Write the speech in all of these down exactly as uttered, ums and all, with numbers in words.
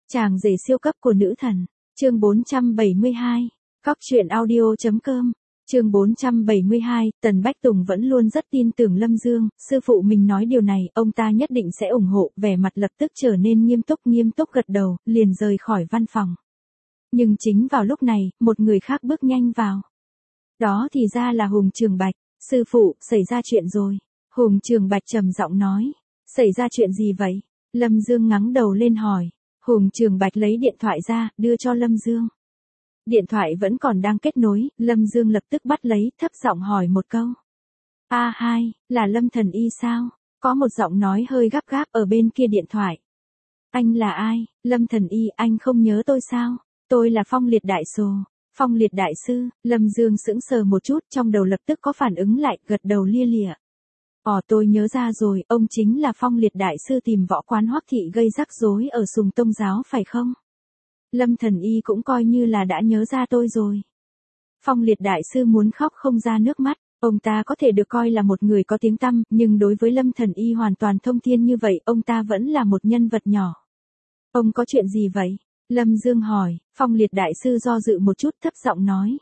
Chàng rể siêu cấp của nữ thần. Chương bốn trăm bảy mươi hai. Cóc truyện audio.com. Chương bốn trăm bảy mươi hai, Tần Bách Tùng vẫn luôn rất tin tưởng Lâm Dương, sư phụ mình nói điều này, ông ta nhất định sẽ ủng hộ, vẻ mặt lập tức trở nên nghiêm túc nghiêm túc gật đầu, liền rời khỏi văn phòng. Nhưng chính vào lúc này, một người khác bước nhanh vào. Đó thì ra là Hùng Trường Bạch. Sư phụ, xảy ra chuyện rồi. Hùng Trường Bạch trầm giọng nói. Xảy ra chuyện gì vậy? Lâm Dương ngẩng đầu lên hỏi. Hùng Trường Bạch lấy điện thoại ra, đưa cho Lâm Dương. Điện thoại vẫn còn đang kết nối, Lâm Dương lập tức bắt lấy, thấp giọng hỏi một câu. A hai, là Lâm Thần Y sao? Có một giọng nói hơi gấp gáp ở bên kia điện thoại. Anh là ai? Lâm Thần Y, anh không nhớ tôi sao? Tôi là Phong Liệt Đại Sồ. Phong Liệt Đại Sư. Lâm Dương sững sờ một chút, trong đầu lập tức có phản ứng lại, gật đầu lia lịa. Ồ, tôi nhớ ra rồi, ông chính là Phong Liệt Đại Sư tìm võ quán Hoắc Thị gây rắc rối ở Sùng Tông Giáo phải không? Lâm Thần Y cũng coi như là đã nhớ ra tôi rồi. Phong Liệt Đại Sư muốn khóc không ra nước mắt, ông ta có thể được coi là một người có tiếng tăm, nhưng đối với Lâm Thần Y hoàn toàn thông thiên như vậy, ông ta vẫn là một nhân vật nhỏ. Ông có chuyện gì vậy? Lâm Dương hỏi. Phong Liệt Đại Sư do dự một chút, thấp giọng nói.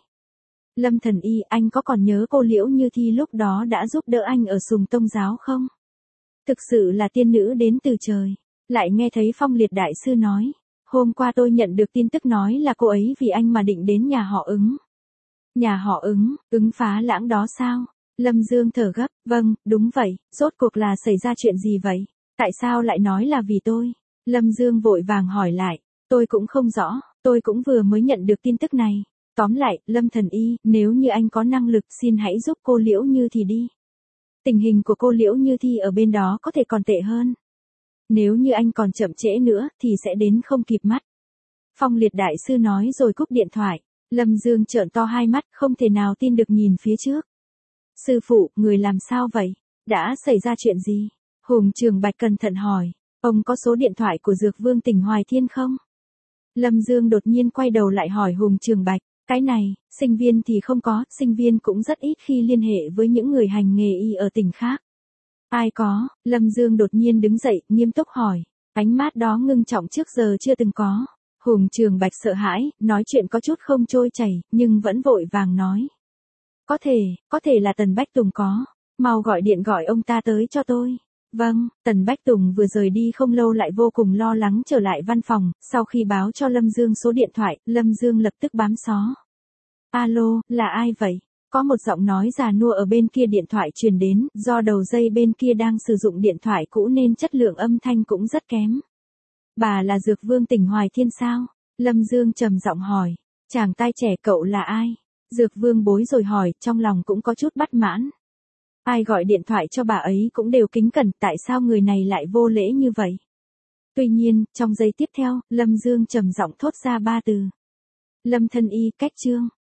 Lâm Thần Y, anh có còn nhớ cô Liễu Như Thi lúc đó đã giúp đỡ anh ở Sùng Tông Giáo không? Thực sự là tiên nữ đến từ trời. Lại nghe thấy Phong Liệt Đại Sư nói. Hôm qua tôi nhận được tin tức nói là cô ấy vì anh mà định đến nhà họ Ứng. Nhà họ Ứng, Ứng Phá Lãng đó sao? Lâm Dương thở gấp, vâng, đúng vậy, rốt cuộc là xảy ra chuyện gì vậy? Tại sao lại nói là vì tôi? Lâm Dương vội vàng hỏi lại, tôi cũng không rõ, tôi cũng vừa mới nhận được tin tức này. Tóm lại, Lâm Thần Y, nếu như anh có năng lực xin hãy giúp cô Liễu Như Thi đi. Tình hình của cô Liễu Như Thi ở bên đó có thể còn tệ hơn. Nếu như anh còn chậm trễ nữa thì sẽ đến không kịp mắt. Phong Liệt Đại Sư nói rồi cúp điện thoại. Lâm Dương trợn to hai mắt, không thể nào tin được nhìn phía trước. Sư phụ, người làm sao vậy? Đã xảy ra chuyện gì? Hùng Trường Bạch cẩn thận hỏi. Ông có số điện thoại của Dược Vương tỉnh Hoài Thiên không? Lâm Dương đột nhiên quay đầu lại hỏi Hùng Trường Bạch. Cái này, sinh viên thì không có, sinh viên cũng rất ít khi liên hệ với những người hành nghề y ở tỉnh khác. Ai có? Lâm Dương đột nhiên đứng dậy, nghiêm túc hỏi. Ánh mắt đó ngưng trọng trước giờ chưa từng có. Hùng Trường Bạch sợ hãi, nói chuyện có chút không trôi chảy, nhưng vẫn vội vàng nói. Có thể, có thể là Tần Bách Tùng có. Mau gọi điện gọi ông ta tới cho tôi. Vâng, Tần Bách Tùng vừa rời đi không lâu lại vô cùng lo lắng trở lại văn phòng, sau khi báo cho Lâm Dương số điện thoại, Lâm Dương lập tức bám xó. Alo, là ai vậy? Có một giọng nói già nua ở bên kia điện thoại truyền đến, do đầu dây bên kia đang sử dụng điện thoại cũ nên chất lượng âm thanh cũng rất kém. Bà là Dược Vương tỉnh Hoài Thiên sao? Lâm Dương trầm giọng hỏi. Chàng trai trẻ cậu là ai? Dược Vương bối rồi hỏi, trong lòng cũng có chút bất mãn. Ai gọi điện thoại cho bà ấy cũng đều kính cẩn, tại sao người này lại vô lễ như vậy? Tuy nhiên, trong giây tiếp theo, Lâm Dương trầm giọng thốt ra ba từ. Lâm Thần Y, cách chương.